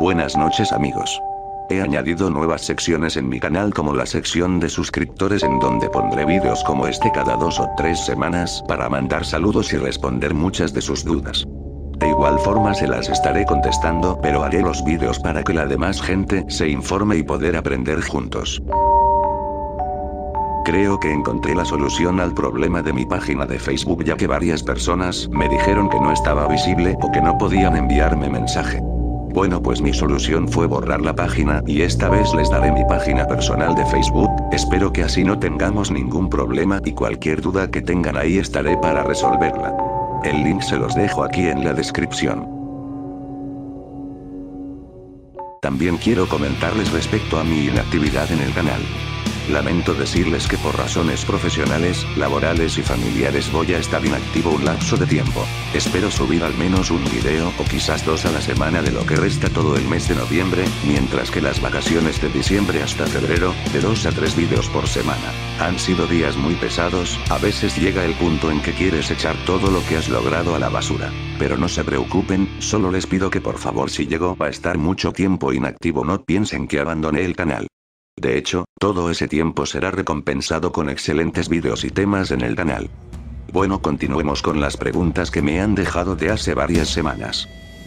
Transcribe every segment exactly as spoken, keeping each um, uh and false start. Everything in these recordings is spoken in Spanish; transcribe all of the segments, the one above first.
Buenas noches amigos. He añadido nuevas secciones en mi canal como la sección de suscriptores en donde pondré vídeos como este cada dos o tres semanas para mandar saludos y responder muchas de sus dudas. De igual forma se las estaré contestando, pero haré los vídeos para que la demás gente se informe y poder aprender juntos. Creo que encontré la solución al problema de mi página de Facebook, ya que varias personas me dijeron que no estaba visible o que no podían enviarme mensaje. Bueno, pues mi solución fue borrar la página y esta vez les daré mi página personal de Facebook. Espero que así no tengamos ningún problema y cualquier duda que tengan ahí estaré para resolverla. El link se los dejo aquí en la descripción. También quiero comentarles respecto a mi inactividad en el canal. Lamento decirles que por razones profesionales, laborales y familiares voy a estar inactivo un lapso de tiempo. Espero subir al menos un video o quizás dos a la semana de lo que resta todo el mes de noviembre, mientras que las vacaciones de diciembre hasta febrero, de dos a tres vídeos por semana. Han sido días muy pesados, a veces llega el punto en que quieres echar todo lo que has logrado a la basura. Pero no se preocupen, solo les pido que por favor si llego a estar mucho tiempo inactivo no piensen que abandoné el canal. De hecho, todo ese tiempo será recompensado con excelentes vídeos y temas en el canal. Bueno, continuemos con las preguntas que me han dejado de hace varias semanas.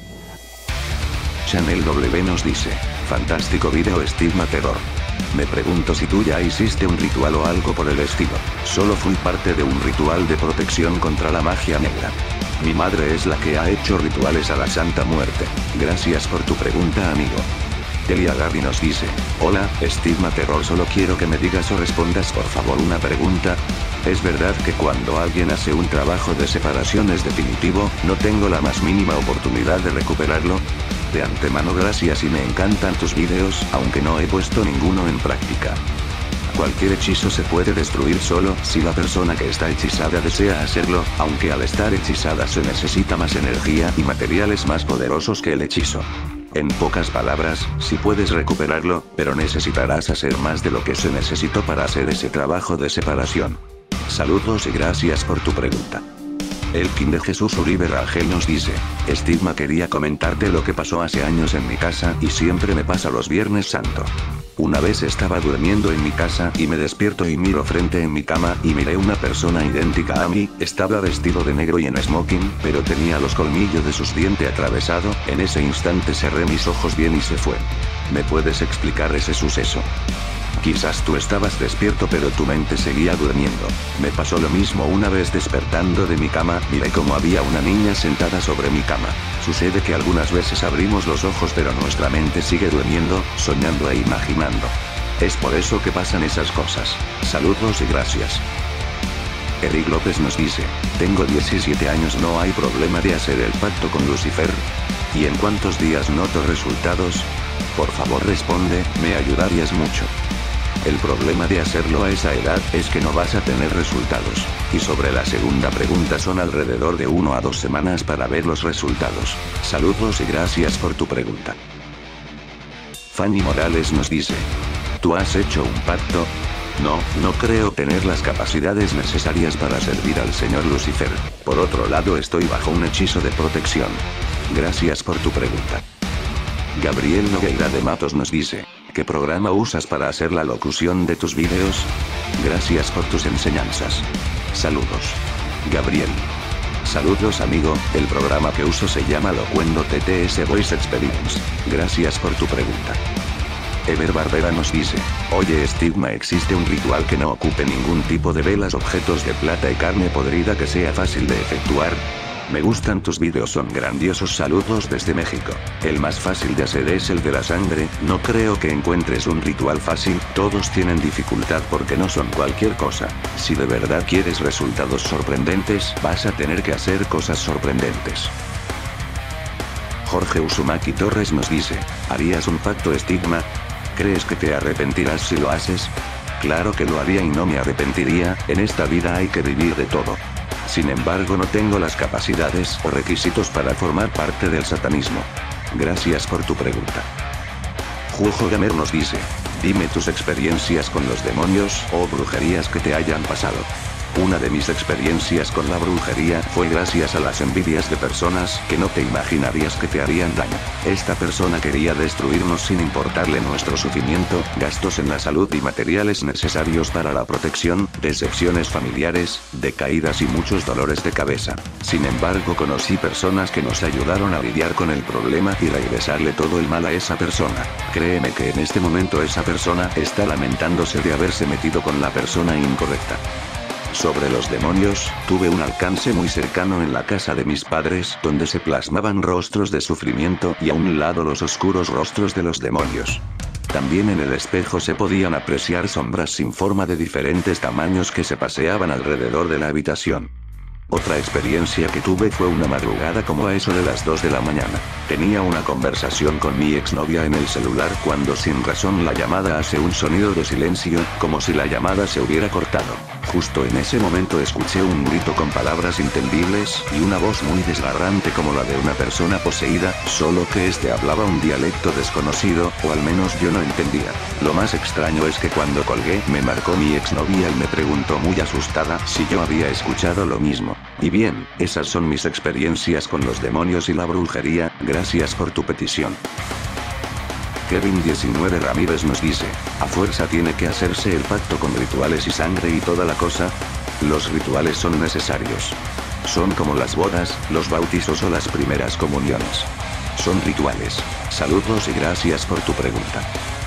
Chanel W nos dice: fantástico vídeo Estigma Terror. Me pregunto si tú ya hiciste un ritual o algo por el estilo. Solo fui parte de un ritual de protección contra la magia negra. Mi madre es la que ha hecho rituales a la Santa Muerte. Gracias por tu pregunta, amigo. Delia Garry nos dice: hola, Estigma Terror, solo quiero que me digas o respondas por favor una pregunta. ¿Es verdad que cuando alguien hace un trabajo de separación es definitivo, no tengo la más mínima oportunidad de recuperarlo? De antemano gracias y me encantan tus vídeos, aunque no he puesto ninguno en práctica. Cualquier hechizo se puede destruir solo si la persona que está hechizada desea hacerlo, aunque al estar hechizada se necesita más energía y materiales más poderosos que el hechizo. En pocas palabras, sí puedes recuperarlo, pero necesitarás hacer más de lo que se necesitó para hacer ese trabajo de separación. Saludos y gracias por tu pregunta. Elkin de Jesús Uribe Rangel nos dice: Estigma, quería comentarte lo que pasó hace años en mi casa y siempre me pasa los Viernes Santo. Una vez estaba durmiendo en mi casa y me despierto y miro frente en mi cama y miré una persona idéntica a mí, estaba vestido de negro y en smoking, pero tenía los colmillos de sus dientes atravesado. En ese instante cerré mis ojos bien y se fue. ¿Me puedes explicar ese suceso? Quizás tú estabas despierto pero tu mente seguía durmiendo. Me pasó lo mismo una vez despertando de mi cama, miré como había una niña sentada sobre mi cama. Sucede que algunas veces abrimos los ojos pero nuestra mente sigue durmiendo, soñando e imaginando. Es por eso que pasan esas cosas. Saludos y gracias. Eric López nos dice: tengo diecisiete años, no hay problema de hacer el pacto con Lucifer. ¿Y en cuántos días noto resultados? Por favor responde, me ayudarías mucho. El problema de hacerlo a esa edad es que no vas a tener resultados. Y sobre la segunda pregunta, son alrededor de uno a dos semanas para ver los resultados. Saludos y gracias por tu pregunta. Fanny Morales nos dice: ¿tú has hecho un pacto? No, no creo tener las capacidades necesarias para servir al señor Lucifer. Por otro lado, estoy bajo un hechizo de protección. Gracias por tu pregunta. Gabriel Nogueira de Matos nos dice: ¿qué programa usas para hacer la locución de tus vídeos? Gracias por tus enseñanzas. Saludos. Gabriel. Saludos amigo, el programa que uso se llama Locuendo T T S Voice Experience. Gracias por tu pregunta. Ever Barbera nos dice: oye Estigma, ¿existe un ritual que no ocupe ningún tipo de velas, objetos de plata y carne podrida que sea fácil de efectuar? Me gustan tus vídeos, son grandiosos. Saludos desde México. El más fácil de hacer es el de la sangre. No creo que encuentres un ritual fácil, todos tienen dificultad porque no son cualquier cosa. Si de verdad quieres resultados sorprendentes, vas a tener que hacer cosas sorprendentes. Jorge Uzumaki Torres nos dice: ¿harías un pacto Estigma? ¿Crees que te arrepentirás si lo haces? Claro que lo haría y no me arrepentiría, en esta vida hay que vivir de todo. Sin embargo, no tengo las capacidades o requisitos para formar parte del satanismo. Gracias por tu pregunta. Jujo Gamer nos dice: dime tus experiencias con los demonios o brujerías que te hayan pasado. Una de mis experiencias con la brujería fue gracias a las envidias de personas que no te imaginarías que te harían daño. Esta persona quería destruirnos sin importarle nuestro sufrimiento, gastos en la salud y materiales necesarios para la protección, decepciones familiares, decaídas y muchos dolores de cabeza. Sin embargo, conocí personas que nos ayudaron a lidiar con el problema y regresarle todo el mal a esa persona. Créeme que en este momento esa persona está lamentándose de haberse metido con la persona incorrecta. Sobre los demonios, tuve un alcance muy cercano en la casa de mis padres, donde se plasmaban rostros de sufrimiento y a un lado los oscuros rostros de los demonios. También en el espejo se podían apreciar sombras sin forma de diferentes tamaños que se paseaban alrededor de la habitación. Otra experiencia que tuve fue una madrugada como a eso de las dos de la mañana. Tenía una conversación con mi exnovia en el celular cuando sin razón la llamada hace un sonido de silencio, como si la llamada se hubiera cortado. Justo en ese momento escuché un grito con palabras inentendibles y una voz muy desgarrante como la de una persona poseída, solo que este hablaba un dialecto desconocido, o al menos yo no entendía. Lo más extraño es que cuando colgué me marcó mi exnovia y me preguntó muy asustada si yo había escuchado lo mismo. Y bien, esas son mis experiencias con los demonios y la brujería, gracias por tu petición. Kevin diecinueve Ramírez nos dice, a fuerza tiene que hacerse el pacto con rituales y sangre y toda la cosa. Los rituales son necesarios. Son como las bodas, los bautizos o las primeras comuniones. Son rituales. Saludos y gracias por tu pregunta.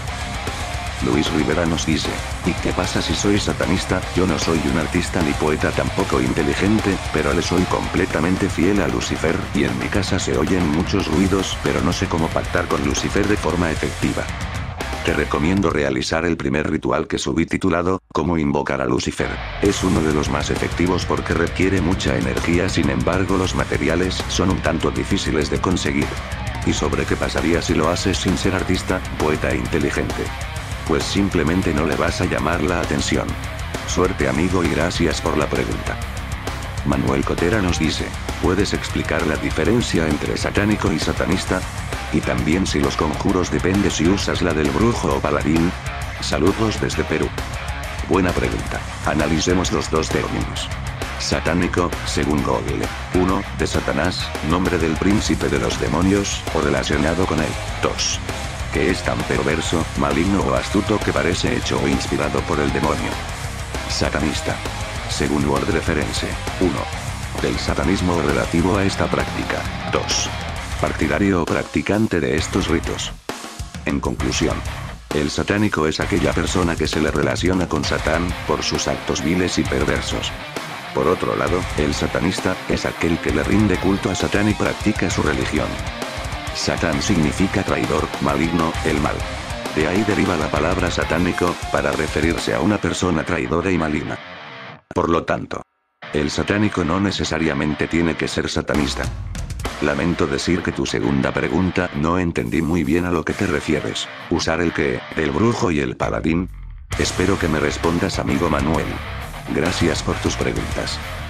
Luis Rivera nos dice, ¿y qué pasa si soy satanista? Yo no soy un artista ni poeta tampoco inteligente, pero le soy completamente fiel a Lucifer, y en mi casa se oyen muchos ruidos, pero no sé cómo pactar con Lucifer de forma efectiva. Te recomiendo realizar el primer ritual que subí titulado, Cómo invocar a Lucifer. Es uno de los más efectivos porque requiere mucha energía, sin embargo los materiales son un tanto difíciles de conseguir. ¿Y sobre qué pasaría si lo haces sin ser artista, poeta e inteligente? Pues simplemente no le vas a llamar la atención. Suerte amigo y gracias por la pregunta. Manuel Cotera nos dice, ¿puedes explicar la diferencia entre satánico y satanista? Y también si los conjuros depende si usas la del brujo o paladín. Saludos desde Perú. Buena pregunta. Analicemos los dos términos. Satánico, según Google. uno. De Satanás, nombre del príncipe de los demonios, o relacionado con él. dos. Que es tan perverso, maligno o astuto que parece hecho o inspirado por el demonio. Satanista. Según Word Reference. uno. Del satanismo relativo a esta práctica. dos. Partidario o practicante de estos ritos. En conclusión, el satánico es aquella persona que se le relaciona con Satán, por sus actos viles y perversos. Por otro lado, el satanista es aquel que le rinde culto a Satán y practica su religión. Satán significa traidor, maligno, el mal. De ahí deriva la palabra satánico, para referirse a una persona traidora y maligna. Por lo tanto, el satánico no necesariamente tiene que ser satanista. Lamento decir que tu segunda pregunta no entendí muy bien a lo que te refieres. ¿Usar el qué, del brujo y el paladín? Espero que me respondas amigo Manuel. Gracias por tus preguntas.